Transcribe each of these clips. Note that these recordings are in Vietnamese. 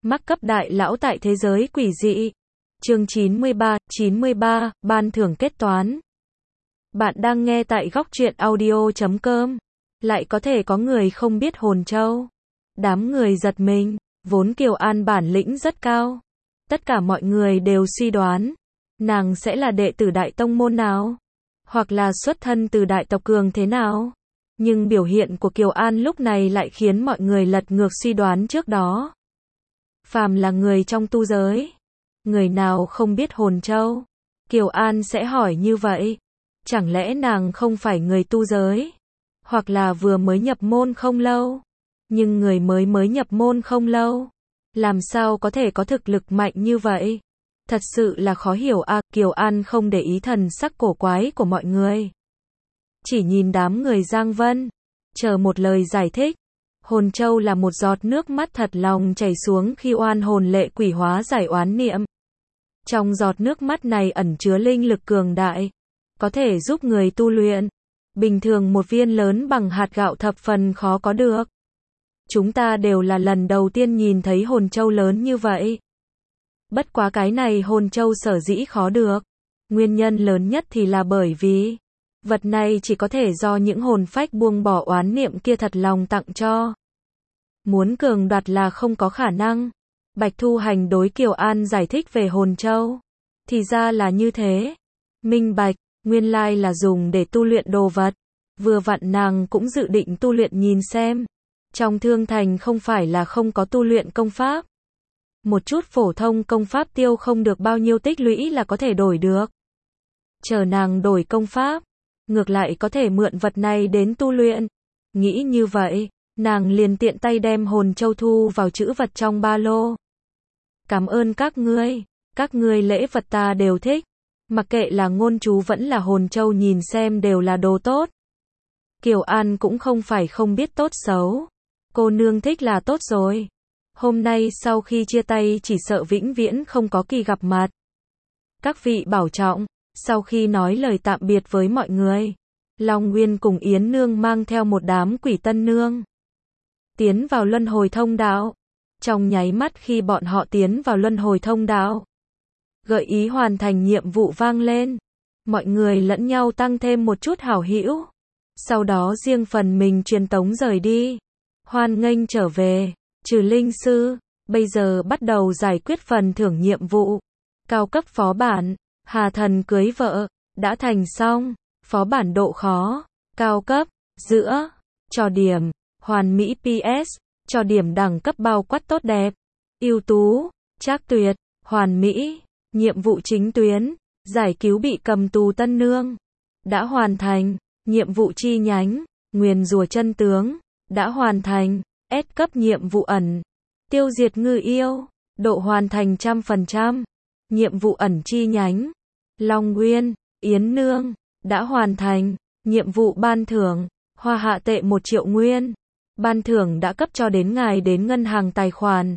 Mắc cấp đại lão tại thế giới quỷ dị. Chương 93, ban thưởng kết toán. Bạn đang nghe tại góc truyện audio.com. Lại có thể có người không biết hồn châu. Đám người giật mình, vốn Kiều An bản lĩnh rất cao. Tất cả mọi người đều suy đoán, nàng sẽ là đệ tử đại tông môn nào, hoặc là xuất thân từ đại tộc cường thế nào. Nhưng biểu hiện của Kiều An lúc này lại khiến mọi người lật ngược suy đoán trước đó. Phàm là người trong tu giới, người nào không biết hồn châu? Kiều An sẽ hỏi như vậy. Chẳng lẽ nàng không phải người tu giới? Hoặc là vừa mới nhập môn không lâu? Nhưng người mới nhập môn không lâu, làm sao có thể có thực lực mạnh như vậy? Thật sự là khó hiểu à. Kiều An không để ý thần sắc cổ quái của mọi người, chỉ nhìn đám người Giang Vân, chờ một lời giải thích. Hồn châu là một giọt nước mắt thật lòng chảy xuống khi oan hồn lệ quỷ hóa giải oán niệm. Trong giọt nước mắt này ẩn chứa linh lực cường đại, có thể giúp người tu luyện. Bình thường một viên lớn bằng hạt gạo thập phần khó có được. Chúng ta đều là lần đầu tiên nhìn thấy hồn châu lớn như vậy. Bất quá cái này hồn châu sở dĩ khó được, nguyên nhân lớn nhất thì là bởi vì vật này chỉ có thể do những hồn phách buông bỏ oán niệm kia thật lòng tặng cho. Muốn cường đoạt là không có khả năng. Bạch Thu Hành đối Kiều An giải thích về hồn châu. Thì ra là như thế. Minh bạch, nguyên lai là dùng để tu luyện đồ vật. Vừa vặn nàng cũng dự định tu luyện nhìn xem. Trong Thương Thành không phải là không có tu luyện công pháp. Một chút phổ thông công pháp tiêu không được bao nhiêu tích lũy là có thể đổi được. Chờ nàng đổi công pháp, ngược lại có thể mượn vật này đến tu luyện. Nghĩ như vậy, nàng liền tiện tay đem hồn châu thu vào trữ vật trong ba lô. Cảm ơn các ngươi lễ vật ta đều thích. Mặc kệ là ngôn chú vẫn là hồn châu nhìn xem đều là đồ tốt. Kiều An cũng không phải không biết tốt xấu. Cô nương thích là tốt rồi. Hôm nay sau khi chia tay chỉ sợ vĩnh viễn không có kỳ gặp mặt. Các vị bảo trọng. Sau khi nói lời tạm biệt với mọi người, Long Nguyên cùng Yến Nương mang theo một đám quỷ tân nương tiến vào luân hồi thông đạo. Trong nháy mắt khi bọn họ tiến vào luân hồi thông đạo, gợi ý hoàn thành nhiệm vụ vang lên. Mọi người lẫn nhau tăng thêm một chút hảo hữu. Sau đó riêng phần mình truyền tống rời đi. Hoan nghênh trở về, Trừ Linh Sư. Bây giờ bắt đầu giải quyết phần thưởng nhiệm vụ. Cao cấp phó bản, Hà Thần cưới vợ, đã thành xong. Phó bản độ khó, cao cấp, giữa, cho điểm, hoàn mỹ PS, cho điểm đẳng cấp bao quát tốt đẹp, ưu tú, trác tuyệt, hoàn mỹ. Nhiệm vụ chính tuyến, giải cứu bị cầm tù tân nương, đã hoàn thành. Nhiệm vụ chi nhánh, nguyền rủa chân tướng, đã hoàn thành. S cấp nhiệm vụ ẩn, tiêu diệt ngư yêu, độ hoàn thành 100%. Nhiệm vụ ẩn chi nhánh, Long Nguyên, Yến Nương, đã hoàn thành. Nhiệm vụ ban thưởng, hoa hạ tệ 1 triệu nguyên. Ban thưởng đã cấp cho đến ngài đến ngân hàng tài khoản.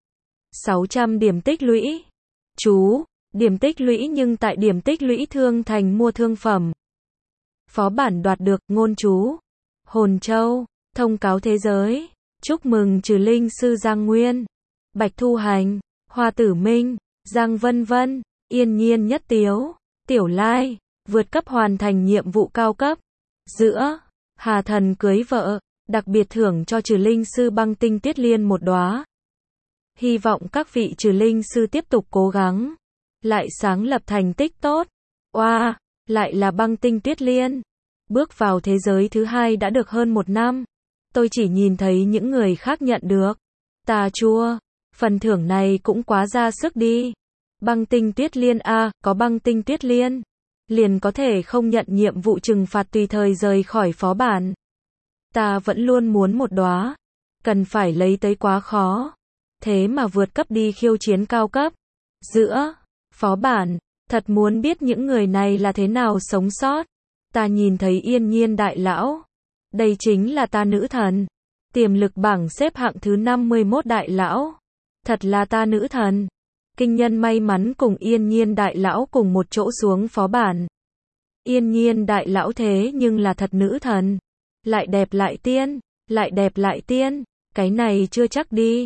600 điểm tích lũy. Chú, điểm tích lũy nhưng tại điểm tích lũy Thương Thành mua thương phẩm. Phó bản đoạt được, ngôn chú, hồn châu, thông cáo thế giới. Chúc mừng Trừ Linh Sư Giang Nguyên, Bạch Thu Hành, Hoa Tử Minh, Giang Vân Vân, Yên Nhiên Nhất Tiếu, Tiểu Lai, vượt cấp hoàn thành nhiệm vụ cao cấp. Giữa, Hà Thần cưới vợ, đặc biệt thưởng cho Trừ Linh Sư băng tinh tuyết liên một đóa. Hy vọng các vị Trừ Linh Sư tiếp tục cố gắng, lại sáng lập thành tích tốt. Oa, lại là băng tinh tuyết liên. Bước vào thế giới thứ hai đã được hơn 1 năm. Tôi chỉ nhìn thấy những người khác nhận được. Ta chua, phần thưởng này cũng quá ra sức đi. Băng tinh tuyết liên a, có băng tinh tuyết liên, liền có thể không nhận nhiệm vụ trừng phạt tùy thời rời khỏi phó bản. Ta vẫn luôn muốn một đóa, cần phải lấy tới quá khó. Thế mà vượt cấp đi khiêu chiến cao cấp. Giữa, phó bản, thật muốn biết những người này là thế nào sống sót. Ta nhìn thấy Yên Nhiên đại lão. Đây chính là ta nữ thần. Tiềm lực bảng xếp hạng thứ 51 đại lão. Thật là ta nữ thần. Kinh nhân may mắn cùng Yên Nhiên đại lão cùng một chỗ xuống phó bản. Yên Nhiên đại lão thế nhưng là thật nữ thần. Lại đẹp lại tiên, cái này chưa chắc đi.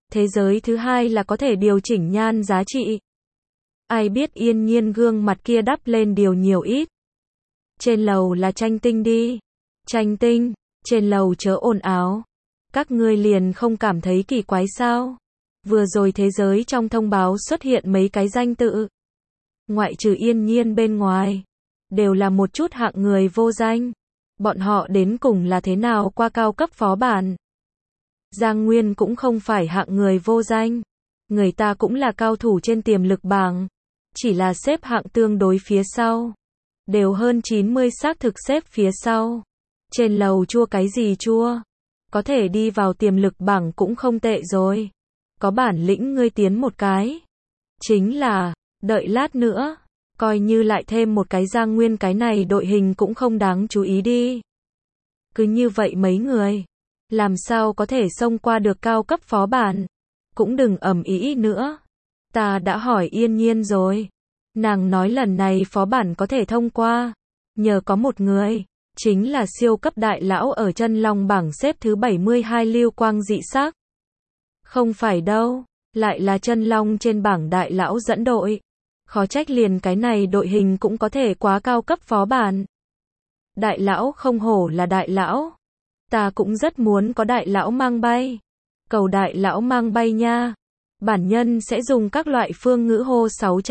Thế giới thứ hai là có thể điều chỉnh nhan giá trị. Ai biết Yên Nhiên gương mặt kia đắp lên điều nhiều ít. Trên lầu là tranh tinh đi. Tranh tinh, trên lầu chớ ồn ào. Các ngươi liền không cảm thấy kỳ quái sao? Vừa rồi thế giới trong thông báo xuất hiện mấy cái danh tự. Ngoại trừ Yên Nhiên bên ngoài, đều là một chút hạng người vô danh. Bọn họ đến cùng là thế nào qua cao cấp phó bản? Giang Nguyên cũng không phải hạng người vô danh. Người ta cũng là cao thủ trên tiềm lực bảng. Chỉ là xếp hạng tương đối phía sau. Đều hơn 90 xác thực xếp phía sau. Trên lầu chua cái gì chua? Có thể đi vào tiềm lực bảng cũng không tệ rồi. Có bản lĩnh ngươi tiến một cái. Chính là, đợi lát nữa, coi như lại thêm một cái Giang Nguyên, cái này đội hình cũng không đáng chú ý đi. Cứ như vậy mấy người, làm sao có thể xông qua được cao cấp phó bản? Cũng đừng ầm ĩ nữa. Ta đã hỏi Yên Nhiên rồi. Nàng nói lần này phó bản có thể thông qua. Nhờ có một người, chính là siêu cấp đại lão ở chân long bảng xếp thứ 72 Lưu Quang dị sắc. Không phải đâu, lại là chân long trên bảng đại lão dẫn đội. Khó trách liền cái này đội hình cũng có thể quá cao cấp phó bản. Đại lão không hổ là đại lão. Ta cũng rất muốn có đại lão mang bay. Cầu đại lão mang bay nha. Bản nhân sẽ dùng các loại phương ngữ hô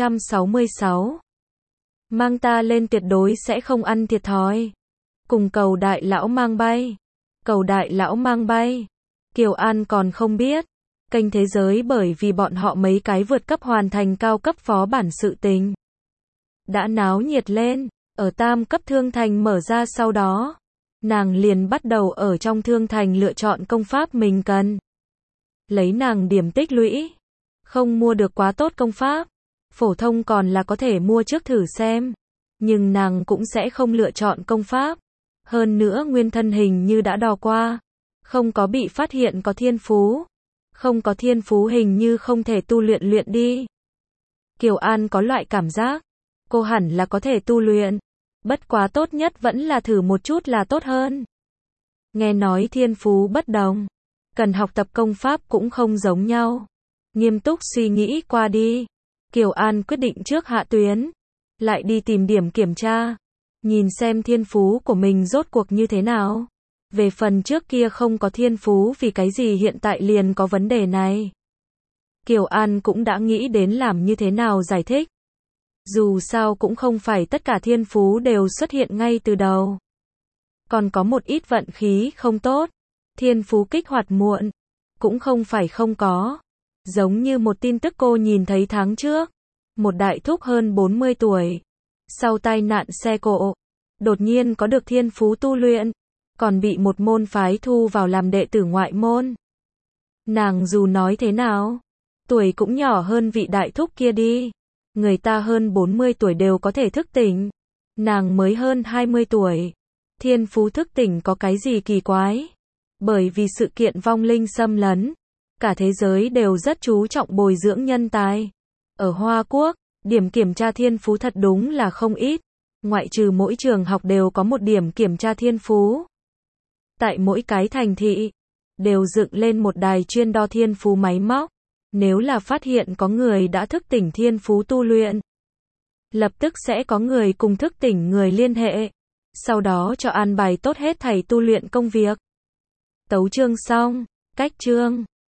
666. Mang ta lên tuyệt đối sẽ không ăn thiệt thòi. Cùng cầu đại lão mang bay. Cầu đại lão mang bay. Kiều An còn không biết. Kênh thế giới bởi vì bọn họ mấy cái vượt cấp hoàn thành cao cấp phó bản sự tình. Đã náo nhiệt lên. Ở tam cấp thương thành mở ra sau đó. Nàng liền bắt đầu ở trong thương thành lựa chọn công pháp mình cần. Lấy nàng điểm tích lũy. Không mua được quá tốt công pháp. Phổ thông còn là có thể mua trước thử xem. Nhưng nàng cũng sẽ không lựa chọn công pháp. Hơn nữa nguyên thân hình như đã đo qua. Không có bị phát hiện có thiên phú. Không có thiên phú hình như không thể tu luyện đi. Kiều An có loại cảm giác. Cô hẳn là có thể tu luyện. Bất quá tốt nhất vẫn là thử một chút là tốt hơn. Nghe nói thiên phú bất đồng. Cần học tập công pháp cũng không giống nhau. Nghiêm túc suy nghĩ qua đi. Kiều An quyết định trước hạ tuyến. Lại đi tìm điểm kiểm tra. Nhìn xem thiên phú của mình rốt cuộc như thế nào. Về phần trước kia không có thiên phú vì cái gì hiện tại liền có vấn đề này. Kiều An cũng đã nghĩ đến làm như thế nào giải thích. Dù sao cũng không phải tất cả thiên phú đều xuất hiện ngay từ đầu. Còn có một ít vận khí không tốt. Thiên phú kích hoạt muộn. Cũng không phải không có. Giống như một tin tức cô nhìn thấy tháng trước. Một đại thúc hơn 40 tuổi. Sau tai nạn xe cộ. Đột nhiên có được thiên phú tu luyện. Còn bị một môn phái thu vào làm đệ tử ngoại môn. Nàng dù nói thế nào. Tuổi cũng nhỏ hơn vị đại thúc kia đi. Người ta hơn 40 tuổi đều có thể thức tỉnh. Nàng mới hơn 20 tuổi. Thiên phú thức tỉnh có cái gì kỳ quái. Bởi vì sự kiện vong linh xâm lấn. Cả thế giới đều rất chú trọng bồi dưỡng nhân tài. Ở Hoa Quốc, điểm kiểm tra thiên phú thật đúng là không ít. Ngoại trừ mỗi trường học đều có một điểm kiểm tra thiên phú. Tại mỗi cái thành thị, đều dựng lên một đài chuyên đo thiên phú máy móc. Nếu là phát hiện có người đã thức tỉnh thiên phú tu luyện, lập tức sẽ có người cùng thức tỉnh người liên hệ. Sau đó cho an bài tốt hết thảy tu luyện công việc. Tấu chương xong, cách chương.